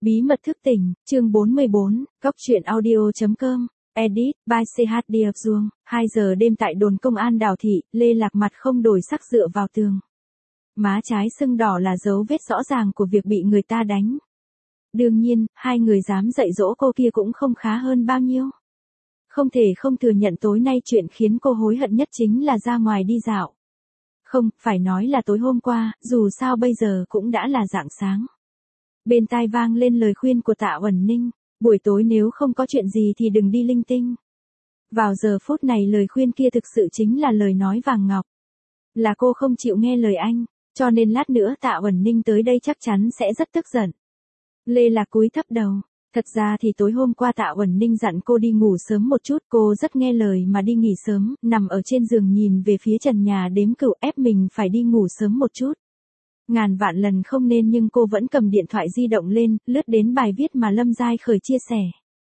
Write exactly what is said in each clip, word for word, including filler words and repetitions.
Bí mật thức tỉnh, chương bốn mươi bốn, Cóc truyện audio.com, edit, by xê hát đê Duong, hai giờ đêm tại đồn công an Đào Thị, Lê Lạc mặt không đổi sắc dựa vào tường. Má trái sưng đỏ là dấu vết rõ ràng của việc bị người ta đánh. Đương nhiên, hai người dám dạy dỗ cô kia cũng không khá hơn bao nhiêu. Không thể không thừa nhận tối nay chuyện khiến cô hối hận nhất chính là ra ngoài đi dạo. Không, phải nói là tối hôm qua, dù sao bây giờ cũng đã là rạng sáng. Bên tai vang lên lời khuyên của Tạ Uẩn Ninh, buổi tối nếu không có chuyện gì thì đừng đi linh tinh. Vào giờ phút này lời khuyên kia thực sự chính là lời nói vàng ngọc. Là cô không chịu nghe lời anh, cho nên lát nữa Tạ Uẩn Ninh tới đây chắc chắn sẽ rất tức giận. Lê Lạc cúi thấp đầu. Thật ra thì tối hôm qua Tạ Uẩn Ninh dặn cô đi ngủ sớm một chút, cô rất nghe lời mà đi nghỉ sớm, nằm ở trên giường nhìn về phía trần nhà đếm cựu ép mình phải đi ngủ sớm một chút. Ngàn vạn lần không nên nhưng cô vẫn cầm điện thoại di động lên, lướt đến bài viết mà Lâm Giai Khởi chia sẻ.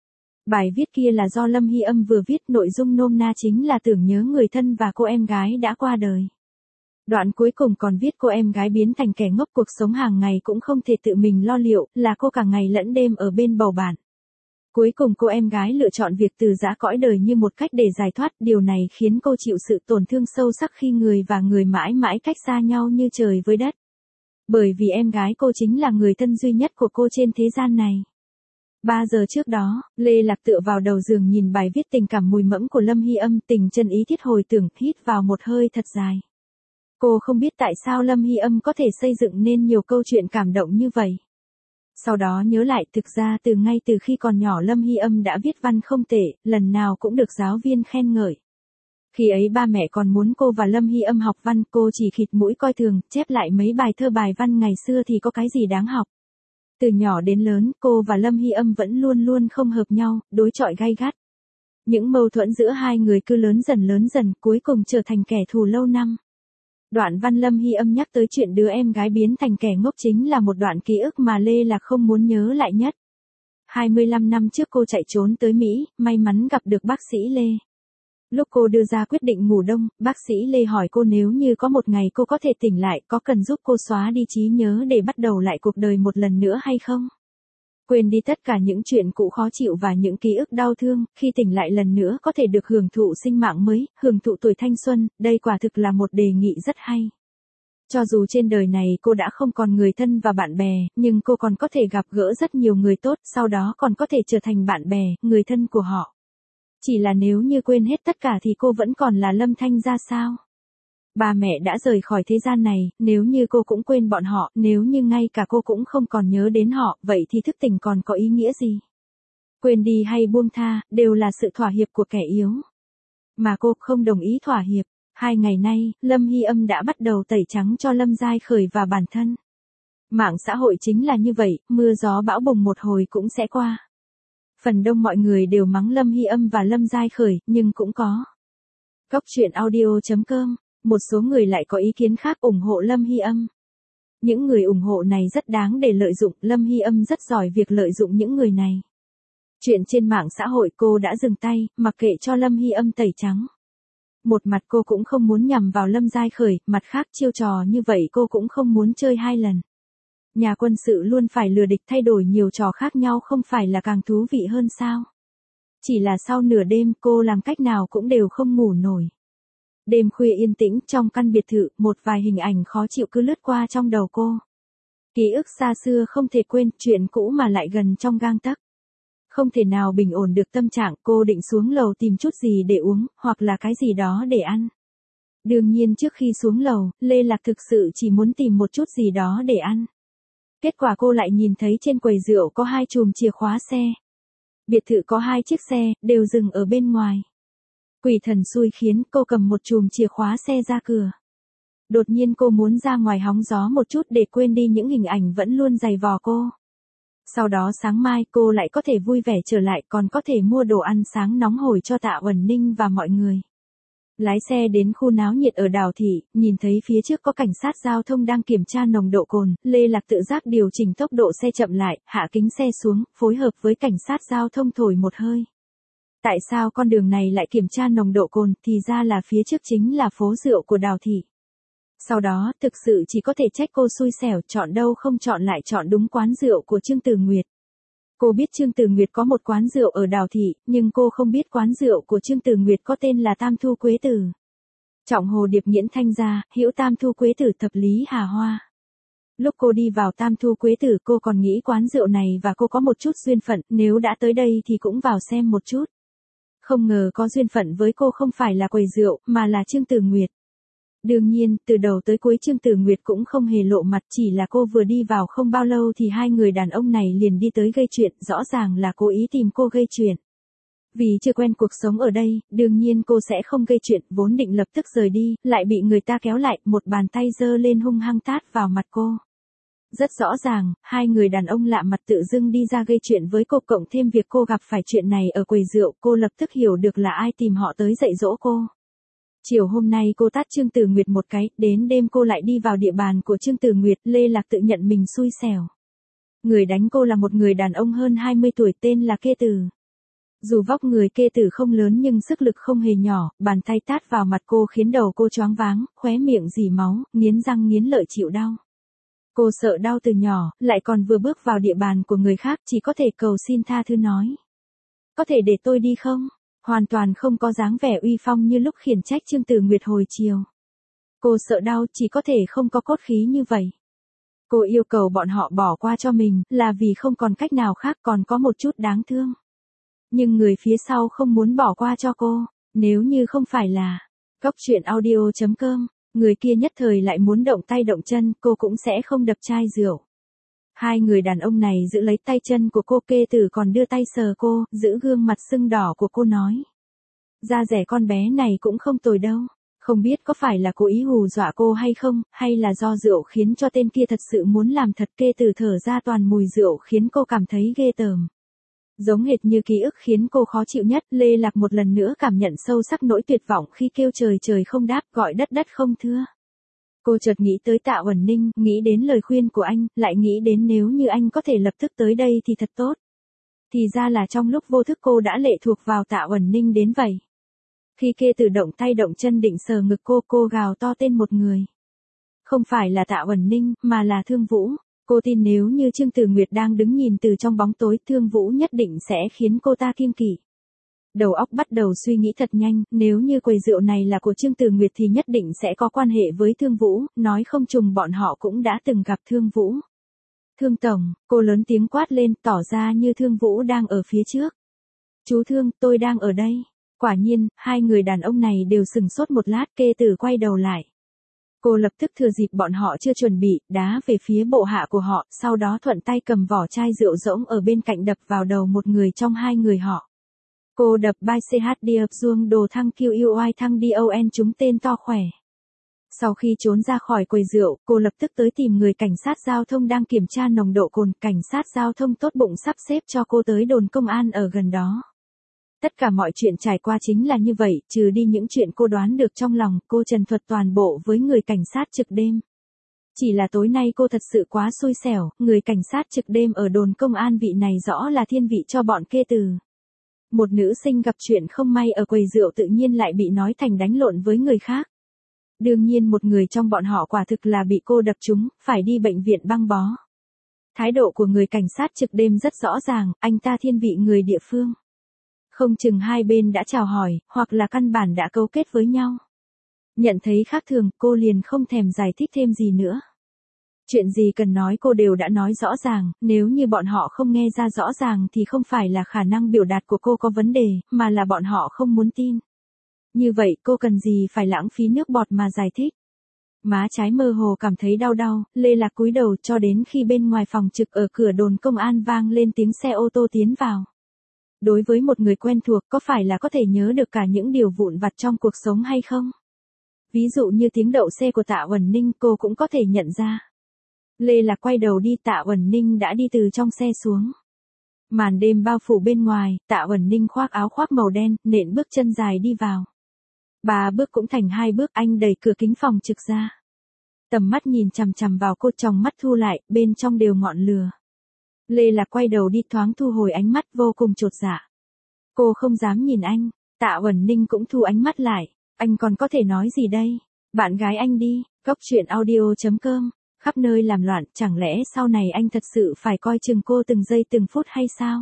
Bài viết kia là do Lâm Hy Âm vừa viết, nội dung nôm na chính là tưởng nhớ người thân và cô em gái đã qua đời. Đoạn cuối cùng còn viết cô em gái biến thành kẻ ngốc, cuộc sống hàng ngày cũng không thể tự mình lo liệu, là cô cả ngày lẫn đêm ở bên bầu bạn. Cuối cùng cô em gái lựa chọn việc từ giã cõi đời như một cách để giải thoát, điều này khiến cô chịu sự tổn thương sâu sắc khi người và người mãi mãi cách xa nhau như trời với đất. Bởi vì em gái cô chính là người thân duy nhất của cô trên thế gian này. Ba giờ trước đó, Lê Lạc tựa vào đầu giường nhìn bài viết tình cảm mùi mẫm của Lâm Hy Âm, tình chân ý thiết hồi tưởng, hít vào một hơi thật dài. Cô không biết tại sao Lâm Hy Âm có thể xây dựng nên nhiều câu chuyện cảm động như vậy. Sau đó nhớ lại, thực ra từ ngay từ khi còn nhỏ Lâm Hy Âm đã viết văn không tệ, lần nào cũng được giáo viên khen ngợi. Khi ấy ba mẹ còn muốn cô và Lâm Hy Âm học văn, cô chỉ khịt mũi coi thường, chép lại mấy bài thơ bài văn ngày xưa thì có cái gì đáng học. Từ nhỏ đến lớn, cô và Lâm Hy Âm vẫn luôn luôn không hợp nhau, đối chọi gay gắt. Những mâu thuẫn giữa hai người cứ lớn dần lớn dần, cuối cùng trở thành kẻ thù lâu năm. Đoạn văn Lâm Hy Âm nhắc tới chuyện đứa em gái biến thành kẻ ngốc chính là một đoạn ký ức mà Lê Lạc không muốn nhớ lại nhất. hai mươi lăm năm trước cô chạy trốn tới Mỹ, may mắn gặp được bác sĩ Lê. Lúc cô đưa ra quyết định ngủ đông, bác sĩ Lê hỏi cô nếu như có một ngày cô có thể tỉnh lại, có cần giúp cô xóa đi trí nhớ để bắt đầu lại cuộc đời một lần nữa hay không? Quên đi tất cả những chuyện cũ khó chịu và những ký ức đau thương, khi tỉnh lại lần nữa có thể được hưởng thụ sinh mạng mới, hưởng thụ tuổi thanh xuân, đây quả thực là một đề nghị rất hay. Cho dù trên đời này cô đã không còn người thân và bạn bè, nhưng cô còn có thể gặp gỡ rất nhiều người tốt, sau đó còn có thể trở thành bạn bè, người thân của họ. Chỉ là nếu như quên hết tất cả thì cô vẫn còn là Lâm Thanh ra sao? Ba mẹ đã rời khỏi thế gian này, nếu như cô cũng quên bọn họ, nếu như ngay cả cô cũng không còn nhớ đến họ, vậy thì thức tỉnh còn có ý nghĩa gì? Quên đi hay buông tha, đều là sự thỏa hiệp của kẻ yếu. Mà cô không đồng ý thỏa hiệp. Hai ngày nay, Lâm Hy Âm đã bắt đầu tẩy trắng cho Lâm Giai Khởi và bản thân. Mạng xã hội chính là như vậy, mưa gió bão bùng một hồi cũng sẽ qua. Phần đông mọi người đều mắng Lâm Hy Âm và Lâm Giai Khởi, nhưng cũng có. Cóc truyện audio.com, một số người lại có ý kiến khác ủng hộ Lâm Hy Âm. Những người ủng hộ này rất đáng để lợi dụng, Lâm Hy Âm rất giỏi việc lợi dụng những người này. Chuyện trên mạng xã hội cô đã dừng tay, mặc kệ cho Lâm Hy Âm tẩy trắng. Một mặt cô cũng không muốn nhằm vào Lâm Giai Khởi, mặt khác chiêu trò như vậy cô cũng không muốn chơi hai lần. Nhà quân sự luôn phải lừa địch, thay đổi nhiều trò khác nhau không phải là càng thú vị hơn sao? Chỉ là sau nửa đêm cô làm cách nào cũng đều không ngủ nổi. Đêm khuya yên tĩnh trong căn biệt thự, một vài hình ảnh khó chịu cứ lướt qua trong đầu cô. Ký ức xa xưa không thể quên, chuyện cũ mà lại gần trong gang tấc. Không thể nào bình ổn được tâm trạng, cô định xuống lầu tìm chút gì để uống, hoặc là cái gì đó để ăn. Đương nhiên trước khi xuống lầu, Lê Lạc thực sự chỉ muốn tìm một chút gì đó để ăn. Kết quả cô lại nhìn thấy trên quầy rượu có hai chùm chìa khóa xe. Biệt thự có hai chiếc xe, đều dừng ở bên ngoài. Quỷ thần xui khiến cô cầm một chùm chìa khóa xe ra cửa. Đột nhiên cô muốn ra ngoài hóng gió một chút để quên đi những hình ảnh vẫn luôn giày vò cô. Sau đó sáng mai cô lại có thể vui vẻ trở lại, còn có thể mua đồ ăn sáng nóng hổi cho Tạ Uẩn Ninh và mọi người. Lái xe đến khu náo nhiệt ở Đào Thị, nhìn thấy phía trước có cảnh sát giao thông đang kiểm tra nồng độ cồn, Lê Lạc tự giác điều chỉnh tốc độ xe chậm lại, hạ kính xe xuống, phối hợp với cảnh sát giao thông thổi một hơi. Tại sao con đường này lại kiểm tra nồng độ cồn, thì ra là phía trước chính là phố rượu của Đào Thị. Sau đó, thực sự chỉ có thể trách cô xui xẻo, chọn đâu không chọn lại chọn đúng quán rượu của Trương Tử Nguyệt. Cô biết Trương Tử Nguyệt có một quán rượu ở Đào Thị, nhưng cô không biết quán rượu của Trương Tử Nguyệt có tên là Tam Thu Quế Tử. Trọng Hồ Điệp Nghiễn Thanh Gia, Hữu Tam Thu Quế Tử Thập Lý Hà Hoa. Lúc cô đi vào Tam Thu Quế Tử cô còn nghĩ quán rượu này và cô có một chút duyên phận, nếu đã tới đây thì cũng vào xem một chút. Không ngờ có duyên phận với cô không phải là quầy rượu, mà là Trương Tử Nguyệt. Đương nhiên, từ đầu tới cuối Trương Tử Nguyệt cũng không hề lộ mặt, chỉ là cô vừa đi vào không bao lâu thì hai người đàn ông này liền đi tới gây chuyện, rõ ràng là cố ý tìm cô gây chuyện. Vì chưa quen cuộc sống ở đây, đương nhiên cô sẽ không gây chuyện, vốn định lập tức rời đi, lại bị người ta kéo lại, một bàn tay giơ lên hung hăng tát vào mặt cô. Rất rõ ràng, hai người đàn ông lạ mặt tự dưng đi ra gây chuyện với cô, cộng thêm việc cô gặp phải chuyện này ở quầy rượu, cô lập tức hiểu được là ai tìm họ tới dạy dỗ cô. Chiều hôm nay cô tát Trương Tử Nguyệt một cái, đến đêm cô lại đi vào địa bàn của Trương Tử Nguyệt, Lê Lạc tự nhận mình xui xẻo. Người đánh cô là một người đàn ông hơn hai mươi tuổi tên là Kê Tử. Dù vóc người Kê Tử không lớn nhưng sức lực không hề nhỏ, bàn tay tát vào mặt cô khiến đầu cô choáng váng, khóe miệng rỉ máu, nghiến răng nghiến lợi chịu đau. Cô sợ đau từ nhỏ, lại còn vừa bước vào địa bàn của người khác, chỉ có thể cầu xin tha thứ nói. Có thể để tôi đi không? Hoàn toàn không có dáng vẻ uy phong như lúc khiển trách Trương Tử Nguyệt hồi chiều. Cô sợ đau, chỉ có thể không có cốt khí như vậy. Cô yêu cầu bọn họ bỏ qua cho mình, là vì không còn cách nào khác, còn có một chút đáng thương. Nhưng người phía sau không muốn bỏ qua cho cô, nếu như không phải là Cóc Truyện Audio chấm com, người kia nhất thời lại muốn động tay động chân, cô cũng sẽ không đập chai rượu. Hai người đàn ông này giữ lấy tay chân của cô, Kê Tử còn đưa tay sờ cô, giữ gương mặt sưng đỏ của cô nói. Da rẻ con bé này cũng không tồi đâu, không biết có phải là cố ý hù dọa cô hay không, hay là do rượu khiến cho tên kia thật sự muốn làm thật. Kê Tử thở ra toàn mùi rượu khiến cô cảm thấy ghê tởm. Giống hệt như ký ức khiến cô khó chịu nhất, Lê Lạc một lần nữa cảm nhận sâu sắc nỗi tuyệt vọng khi kêu trời trời không đáp, gọi đất đất không thưa. Cô chợt nghĩ tới Tạ Uẩn Ninh, nghĩ đến lời khuyên của anh, lại nghĩ đến nếu như anh có thể lập tức tới đây thì thật tốt. Thì ra là trong lúc vô thức cô đã lệ thuộc vào Tạ Uẩn Ninh đến vậy. Khi Kê Tử động tay động chân định sờ ngực cô, cô gào to tên một người. Không phải là Tạ Uẩn Ninh, mà là Thương Vũ. Cô tin nếu như Trương Tử Nguyệt đang đứng nhìn từ trong bóng tối, Thương Vũ nhất định sẽ khiến cô ta kiêng kỵ. Đầu óc bắt đầu suy nghĩ thật nhanh, nếu như quầy rượu này là của Trương Tử Nguyệt thì nhất định sẽ có quan hệ với Thương Vũ, nói không chừng bọn họ cũng đã từng gặp Thương Vũ. Thương Tổng, cô lớn tiếng quát lên, tỏ ra như Thương Vũ đang ở phía trước. Chú Thương, tôi đang ở đây. Quả nhiên, hai người đàn ông này đều sừng sốt một lát, Kê Tử quay đầu lại. Cô lập tức thừa dịp bọn họ chưa chuẩn bị, đá về phía bộ hạ của họ, sau đó thuận tay cầm vỏ chai rượu rỗng ở bên cạnh đập vào đầu một người trong hai người họ. Cô đập by xê hát đê Zuông đồ thăng quy i thăng don chúng tên to khỏe. Sau khi trốn ra khỏi quầy rượu, cô lập tức tới tìm người cảnh sát giao thông đang kiểm tra nồng độ cồn, cảnh sát giao thông tốt bụng sắp xếp cho cô tới đồn công an ở gần đó. Tất cả mọi chuyện trải qua chính là như vậy, trừ đi những chuyện cô đoán được trong lòng, cô trần thuật toàn bộ với người cảnh sát trực đêm. Chỉ là tối nay cô thật sự quá xui xẻo, người cảnh sát trực đêm ở đồn công an vị này rõ là thiên vị cho bọn Kê Tử. Một nữ sinh gặp chuyện không may ở quầy rượu tự nhiên lại bị nói thành đánh lộn với người khác. Đương nhiên một người trong bọn họ quả thực là bị cô đập trúng, phải đi bệnh viện băng bó. Thái độ của người cảnh sát trực đêm rất rõ ràng, anh ta thiên vị người địa phương. Không chừng hai bên đã chào hỏi, hoặc là căn bản đã cấu kết với nhau. Nhận thấy khác thường, cô liền không thèm giải thích thêm gì nữa. Chuyện gì cần nói cô đều đã nói rõ ràng, nếu như bọn họ không nghe ra rõ ràng thì không phải là khả năng biểu đạt của cô có vấn đề, mà là bọn họ không muốn tin. Như vậy cô cần gì phải lãng phí nước bọt mà giải thích. Má trái mơ hồ cảm thấy đau đau, Lê Lạc cúi đầu cho đến khi bên ngoài phòng trực ở cửa đồn công an vang lên tiếng xe ô tô tiến vào. Đối với một người quen thuộc có phải là có thể nhớ được cả những điều vụn vặt trong cuộc sống hay không? Ví dụ như tiếng đậu xe của Tạ Uẩn Ninh cô cũng có thể nhận ra. Lê Lạc quay đầu đi, Tạ Uẩn Ninh đã đi từ trong xe xuống. Màn đêm bao phủ bên ngoài, Tạ Uẩn Ninh khoác áo khoác màu đen, nện bước chân dài đi vào. Ba bước cũng thành hai bước, anh đẩy cửa kính phòng trực ra. Tầm mắt nhìn chằm chằm vào cô, tròng mắt thu lại, bên trong đều ngọn lửa. Lê Lạc quay đầu đi, thoáng thu hồi ánh mắt, vô cùng chột dạ. Cô không dám nhìn anh, Tạ Uẩn Ninh cũng thu ánh mắt lại. Anh còn có thể nói gì đây? Bạn gái anh đi, Cóc Truyện Audio chấm com khắp nơi làm loạn, chẳng lẽ sau này anh thật sự phải coi chừng cô từng giây từng phút hay sao?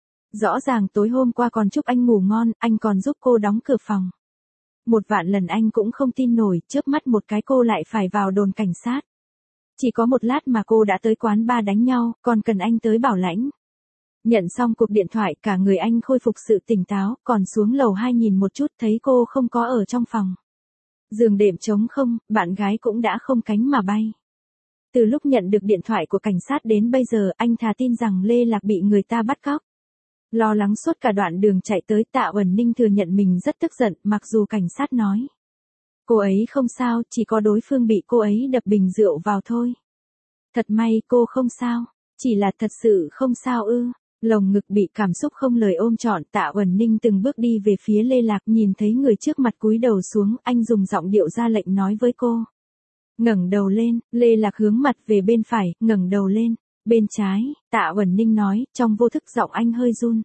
Rõ ràng tối hôm qua còn chúc anh ngủ ngon, anh còn giúp cô đóng cửa phòng. Một vạn lần anh cũng không tin nổi, chớp mắt một cái cô lại phải vào đồn cảnh sát. Chỉ có một lát mà cô đã tới quán bar đánh nhau, còn cần anh tới bảo lãnh. Nhận xong cuộc điện thoại, cả người anh khôi phục sự tỉnh táo, còn xuống lầu hai nhìn một chút thấy cô không có ở trong phòng. Giường đệm trống không, bạn gái cũng đã không cánh mà bay. Từ lúc nhận được điện thoại của cảnh sát đến bây giờ, anh thà tin rằng Lê Lạc bị người ta bắt cóc. Lo lắng suốt cả đoạn đường chạy tới, Tạ Uẩn Ninh thừa nhận mình rất tức giận, mặc dù cảnh sát nói cô ấy không sao, chỉ có đối phương bị cô ấy đập bình rượu vào thôi. Thật may cô không sao, chỉ là thật sự không sao ư. Lồng ngực bị cảm xúc không lời ôm trọn, Tạ Uẩn Ninh từng bước đi về phía Lê Lạc, nhìn thấy người trước mặt cúi đầu xuống, anh dùng giọng điệu ra lệnh nói với cô. Ngẩng đầu lên, Lê Lạc hướng mặt về bên phải, ngẩng đầu lên, bên trái, Tạ Uẩn Ninh nói, trong vô thức giọng anh hơi run.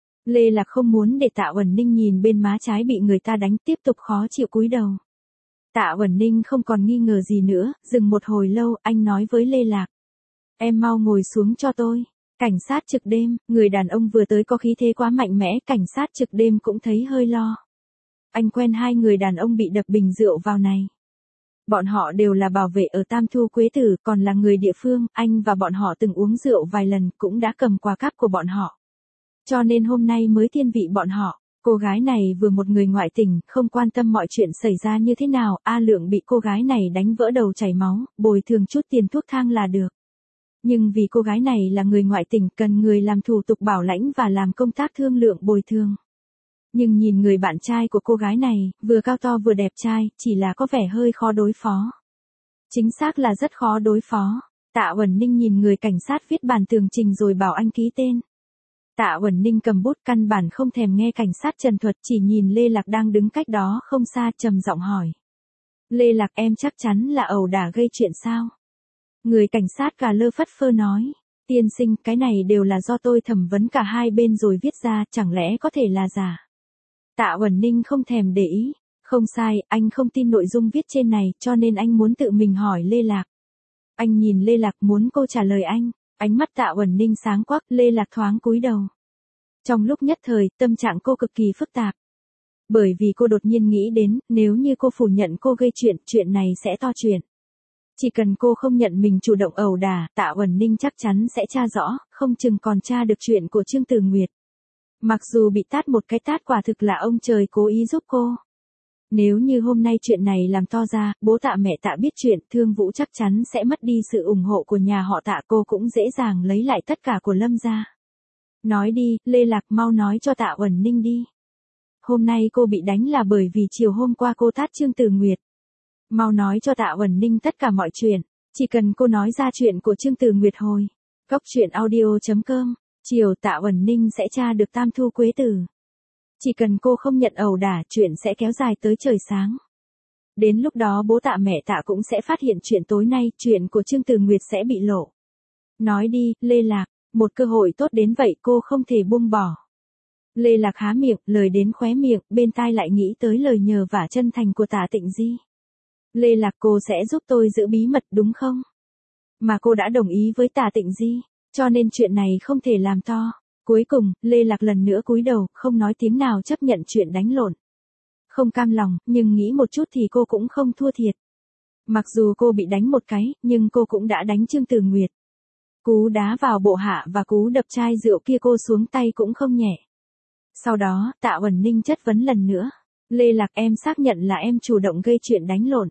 Lê Lạc không muốn để Tạ Uẩn Ninh nhìn bên má trái bị người ta đánh, tiếp tục khó chịu cúi đầu. Tạ Uẩn Ninh không còn nghi ngờ gì nữa, dừng một hồi lâu, anh nói với Lê Lạc. Em mau ngồi xuống cho tôi. Cảnh sát trực đêm, người đàn ông vừa tới có khí thế quá mạnh mẽ, cảnh sát trực đêm cũng thấy hơi lo. Anh quen hai người đàn ông bị đập bình rượu vào này. Bọn họ đều là bảo vệ ở Tam Thu Quế Tử, còn là người địa phương, anh và bọn họ từng uống rượu vài lần, cũng đã cầm quà cáp của bọn họ. Cho nên hôm nay mới thiên vị bọn họ. Cô gái này vừa một người ngoại tình, không quan tâm mọi chuyện xảy ra như thế nào, A Lượng bị cô gái này đánh vỡ đầu chảy máu, bồi thường chút tiền thuốc thang là được. Nhưng vì cô gái này là người ngoại tình, cần người làm thủ tục bảo lãnh và làm công tác thương lượng bồi thường. Nhưng nhìn người bạn trai của cô gái này, vừa cao to vừa đẹp trai, chỉ là có vẻ hơi khó đối phó. Chính xác là rất khó đối phó. Tạ Uẩn Ninh nhìn người cảnh sát viết bản tường trình rồi bảo anh ký tên. Tạ Uẩn Ninh cầm bút, căn bản không thèm nghe cảnh sát trần thuật, chỉ nhìn Lê Lạc đang đứng cách đó không xa, trầm giọng hỏi. Lê Lạc, em chắc chắn là ẩu đả gây chuyện sao? Người cảnh sát cà lơ phất phơ nói. Tiên sinh, cái này đều là do tôi thẩm vấn cả hai bên rồi viết ra, chẳng lẽ có thể là giả? Tạ Uẩn Ninh không thèm để ý. Không sai, anh không tin nội dung viết trên này, cho nên anh muốn tự mình hỏi Lê Lạc. Anh nhìn Lê Lạc muốn cô trả lời anh. Ánh mắt Tạ Uẩn Ninh sáng quắc, Lê Lạc thoáng cúi đầu. Trong lúc nhất thời, tâm trạng cô cực kỳ phức tạp. Bởi vì cô đột nhiên nghĩ đến, nếu như cô phủ nhận cô gây chuyện, chuyện này sẽ to chuyện. Chỉ cần cô không nhận mình chủ động ẩu đả, Tạ Uẩn Ninh chắc chắn sẽ tra rõ, không chừng còn tra được chuyện của Trương Tử Nguyệt. Mặc dù bị tát một cái tát quả thực là ông trời cố ý giúp cô. Nếu như hôm nay chuyện này làm to ra, bố Tạ mẹ Tạ biết chuyện, Thương Vũ chắc chắn sẽ mất đi sự ủng hộ của nhà họ Tạ, cô cũng dễ dàng lấy lại tất cả của Lâm gia. Nói đi, Lê Lạc, mau nói cho Tạ Uẩn Ninh đi. Hôm nay cô bị đánh là bởi vì chiều hôm qua cô tát Trương Tử Nguyệt. Mau nói cho Tạ Uẩn Ninh tất cả mọi chuyện, chỉ cần cô nói ra chuyện của Trương Tử Nguyệt hồi. Cốc truyện audio chấm com, chiều Tạ Uẩn Ninh sẽ tra được Tam Thu Quế Tử. Chỉ cần cô không nhận ẩu đả, chuyện sẽ kéo dài tới trời sáng. Đến lúc đó bố Tạ mẹ Tạ cũng sẽ phát hiện chuyện tối nay, chuyện của Trương Tử Nguyệt sẽ bị lộ. Nói đi, Lê Lạc, một cơ hội tốt đến vậy cô không thể buông bỏ. Lê Lạc há miệng, lời đến khóe miệng, bên tai lại nghĩ tới lời nhờ vả chân thành của Tạ Tịnh Di. Lê Lạc, cô sẽ giúp tôi giữ bí mật đúng không? Mà cô đã đồng ý với Tạ Tịnh Di, cho nên chuyện này không thể làm to. Cuối cùng, Lê Lạc lần nữa cúi đầu, không nói tiếng nào chấp nhận chuyện đánh lộn. Không cam lòng, nhưng nghĩ một chút thì cô cũng không thua thiệt. Mặc dù cô bị đánh một cái, nhưng cô cũng đã đánh Trương Tử Nguyệt. Cú đá vào bộ hạ và cú đập chai rượu kia cô xuống tay cũng không nhẹ. Sau đó, Tạ Uẩn Ninh chất vấn lần nữa. Lê Lạc, em xác nhận là em chủ động gây chuyện đánh lộn.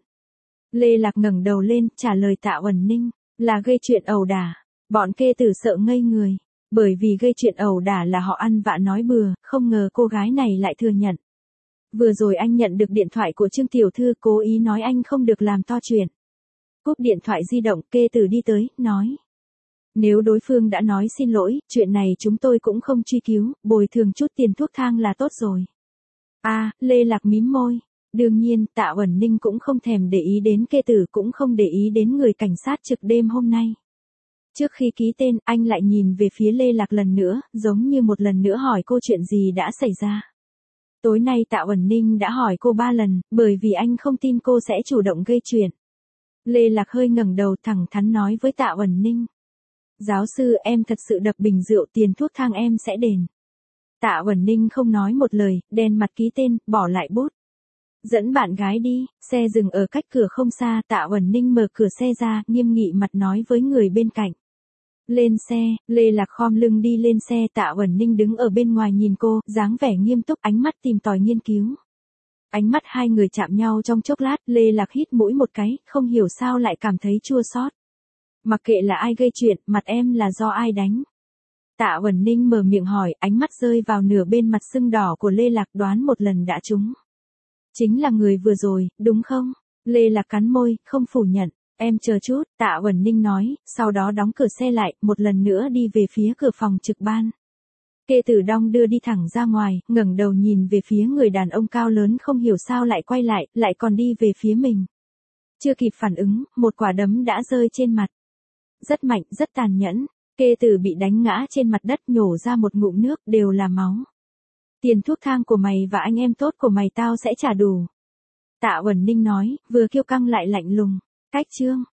Lê Lạc ngẩng đầu lên, trả lời Tạ Uẩn Ninh, là gây chuyện ẩu đả. Bọn kê tử sợ ngây người. Bởi vì gây chuyện ẩu đả là họ ăn vạ nói bừa, không ngờ cô gái này lại thừa nhận. Vừa rồi anh nhận được điện thoại của Trương Tiểu Thư, cố ý nói anh không được làm to chuyện. Cúp điện thoại di động, kê tử đi tới, nói. Nếu đối phương đã nói xin lỗi, chuyện này chúng tôi cũng không truy cứu, bồi thường chút tiền thuốc thang là tốt rồi. À, Lê Lạc mím môi. Đương nhiên, Tạ Uẩn Ninh cũng không thèm để ý đến kê tử, cũng không để ý đến người cảnh sát trực đêm hôm nay. Trước khi ký tên, anh lại nhìn về phía Lê Lạc lần nữa, giống như một lần nữa hỏi cô chuyện gì đã xảy ra. Tối nay Tạ Uẩn Ninh đã hỏi cô ba lần, bởi vì anh không tin cô sẽ chủ động gây chuyện. Lê Lạc hơi ngẩng đầu thẳng thắn nói với Tạ Uẩn Ninh. Giáo sư em thật sự đập bình rượu, tiền thuốc thang em sẽ đền. Tạ Uẩn Ninh không nói một lời, đen mặt ký tên, bỏ lại bút. Dẫn bạn gái đi, xe dừng ở cách cửa không xa, Tạ Uẩn Ninh mở cửa xe ra, nghiêm nghị mặt nói với người bên cạnh. Lên xe, Lê Lạc khom lưng đi lên xe, Tạ Uẩn Ninh đứng ở bên ngoài nhìn cô, dáng vẻ nghiêm túc, ánh mắt tìm tòi nghiên cứu. Ánh mắt hai người chạm nhau trong chốc lát, Lê Lạc hít mũi một cái, không hiểu sao lại cảm thấy chua xót. Mặc kệ là ai gây chuyện, mặt em là do ai đánh? Tạ Uẩn Ninh mở miệng hỏi, ánh mắt rơi vào nửa bên mặt sưng đỏ của Lê Lạc, đoán một lần đã trúng. Chính là người vừa rồi, đúng không? Lê Lạc cắn môi, không phủ nhận. Em chờ chút, Tạ Uẩn Ninh nói, sau đó đóng cửa xe lại, một lần nữa đi về phía cửa phòng trực ban. Kê Tử Đong đưa đi thẳng ra ngoài, ngẩng đầu nhìn về phía người đàn ông cao lớn, không hiểu sao lại quay lại, lại còn đi về phía mình. Chưa kịp phản ứng, một quả đấm đã rơi trên mặt. Rất mạnh, rất tàn nhẫn. Kê Tử bị đánh ngã trên mặt đất, nhổ ra một ngụm nước, đều là máu. Tiền thuốc thang của mày và anh em tốt của mày tao sẽ trả đủ. Tạ Uẩn Ninh nói, vừa kiêu căng lại lạnh lùng. Cách chương.